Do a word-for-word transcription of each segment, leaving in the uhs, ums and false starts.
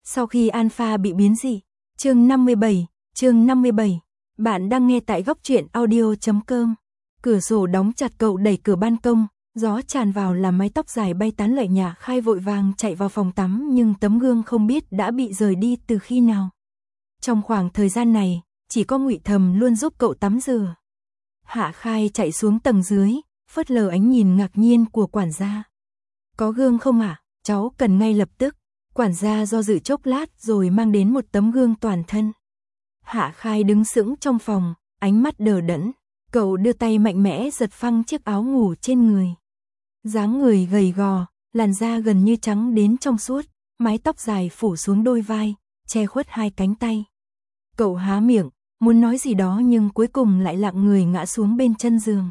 Sau khi Alpha bị biến dị. Chương năm mươi bảy, chương năm mươi bảy. Bạn đang nghe tại góc truyện audio chấm com. Cửa sổ đóng chặt, cậu đẩy cửa ban công, gió tràn vào làm mái tóc dài bay tán loạn. Nhả Khai vội vàng chạy vào phòng tắm, nhưng tấm gương không biết đã bị rời đi từ khi nào. Trong khoảng thời gian này, chỉ có Ngụy Thầm luôn giúp cậu tắm rửa. Hạ Khai chạy xuống tầng dưới, phớt lờ ánh nhìn ngạc nhiên của quản gia. Có gương không ạ? À? Cháu cần ngay lập tức. Quản gia do dự chốc lát rồi mang đến một tấm gương toàn thân. Hạ Khai đứng sững trong phòng, ánh mắt đờ đẫn. Cậu đưa tay mạnh mẽ giật phăng chiếc áo ngủ trên người. Dáng người gầy gò, làn da gần như trắng đến trong suốt, mái tóc dài phủ xuống đôi vai, che khuất hai cánh tay. Cậu há miệng, muốn nói gì đó nhưng cuối cùng lại lặng người ngã xuống bên chân giường.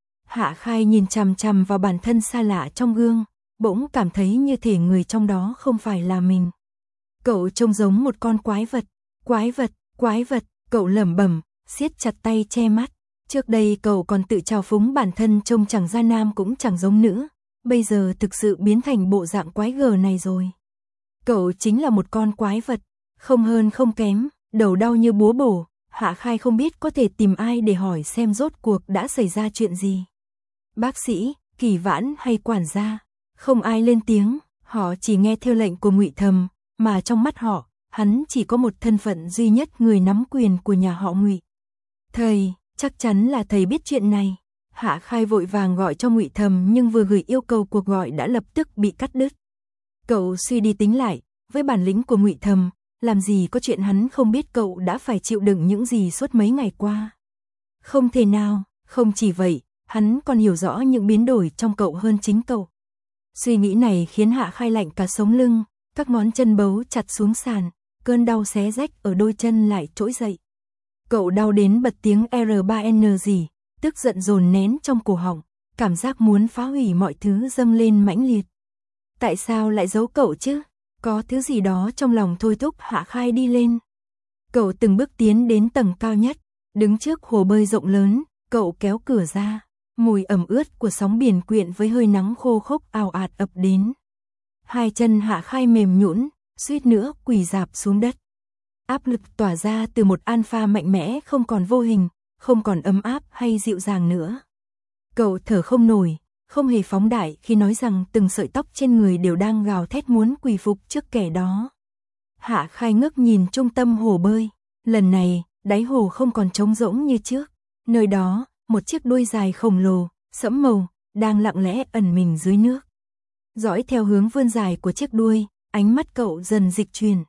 Hạ Khai nhìn chằm chằm vào bản thân xa lạ trong gương, bỗng cảm thấy như thể người trong đó không phải là mình. Cậu trông giống một con quái vật, quái vật, quái vật, cậu lẩm bẩm, siết chặt tay che mắt. Trước đây cậu còn tự trào phúng bản thân trông chẳng ra nam cũng chẳng giống nữ, bây giờ thực sự biến thành bộ dạng quái gở này rồi. Cậu chính là một con quái vật, không hơn không kém, đầu đau như búa bổ. Hạ Khai không biết có thể tìm ai để hỏi xem rốt cuộc đã xảy ra chuyện gì. Bác sĩ, Kỳ Vãn hay quản gia, không ai lên tiếng, họ chỉ nghe theo lệnh của Ngụy Thầm, mà trong mắt họ, hắn chỉ có một thân phận duy nhất, người nắm quyền của nhà họ Ngụy. Thầy, chắc chắn là thầy biết chuyện này. Hạ Khai vội vàng gọi cho Ngụy Thầm nhưng vừa gửi yêu cầu cuộc gọi đã lập tức bị cắt đứt. Cậu suy đi tính lại, với bản lĩnh của Ngụy Thầm, làm gì có chuyện hắn không biết cậu đã phải chịu đựng những gì suốt mấy ngày qua. Không thể nào, không chỉ vậy, hắn còn hiểu rõ những biến đổi trong cậu hơn chính cậu. Suy nghĩ này khiến Hạ Khai lạnh cả sống lưng, các ngón chân bấu chặt xuống sàn, cơn đau xé rách ở đôi chân lại trỗi dậy. Cậu đau đến bật tiếng R ba N gì, tức giận dồn nén trong cổ họng, cảm giác muốn phá hủy mọi thứ dâng lên mãnh liệt. Tại sao lại giấu cậu chứ? Có thứ gì đó trong lòng thôi thúc Hạ Khai đi lên. Cậu từng bước tiến đến tầng cao nhất, đứng trước hồ bơi rộng lớn, cậu kéo cửa ra, mùi ẩm ướt của sóng biển quyện với hơi nắng khô khốc ào ạt ập đến. Hai chân Hạ Khai mềm nhũn, suýt nữa quỳ rạp xuống đất. Áp lực tỏa ra từ một Alpha mạnh mẽ không còn vô hình, không còn ấm áp hay dịu dàng nữa. Cậu thở không nổi, không hề phóng đại khi nói rằng từng sợi tóc trên người đều đang gào thét muốn quỳ phục trước kẻ đó. Hạ Khai ngước nhìn trung tâm hồ bơi, lần này, đáy hồ không còn trống rỗng như trước. Nơi đó, một chiếc đuôi dài khổng lồ, sẫm màu, đang lặng lẽ ẩn mình dưới nước. Dõi theo hướng vươn dài của chiếc đuôi, ánh mắt cậu dần dịch chuyển.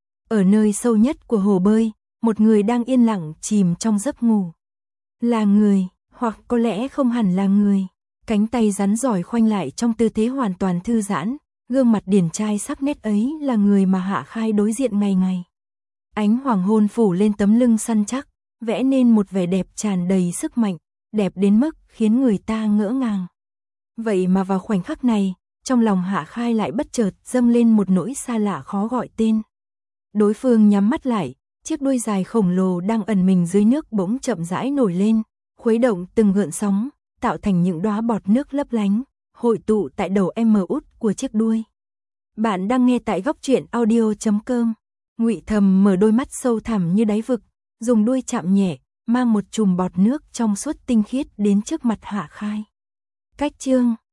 Ở nơi sâu nhất của hồ bơi, một người đang yên lặng chìm trong giấc ngủ. Là người, hoặc có lẽ không hẳn là người. Cánh tay rắn giỏi khoanh lại trong tư thế hoàn toàn thư giãn, gương mặt điển trai sắc nét ấy là người mà Hạ Khai đối diện ngày ngày. Ánh hoàng hôn phủ lên tấm lưng săn chắc, vẽ nên một vẻ đẹp tràn đầy sức mạnh, đẹp đến mức khiến người ta ngỡ ngàng. Vậy mà vào khoảnh khắc này, trong lòng Hạ Khai lại bất chợt dâng lên một nỗi xa lạ khó gọi tên. Đối phương nhắm mắt lại, chiếc đuôi dài khổng lồ đang ẩn mình dưới nước bỗng chậm rãi nổi lên, khuấy động từng gợn sóng, tạo thành những đóa bọt nước lấp lánh, hội tụ tại đầu M út của chiếc đuôi. Bạn đang nghe tại góc truyện audio chấm com. Ngụy Thầm mở đôi mắt sâu thẳm như đáy vực, dùng đuôi chạm nhẹ, mang một chùm bọt nước trong suốt tinh khiết đến trước mặt Hạ Khai. Cách chương